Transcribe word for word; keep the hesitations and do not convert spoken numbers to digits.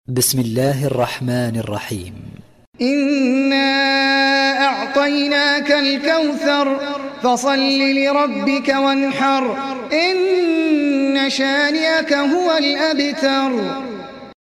بسم الله الرحمن الرحيم. إنا أعطيناك الكوثر فصل لربك وانحر إن شانئك هو الأبتر.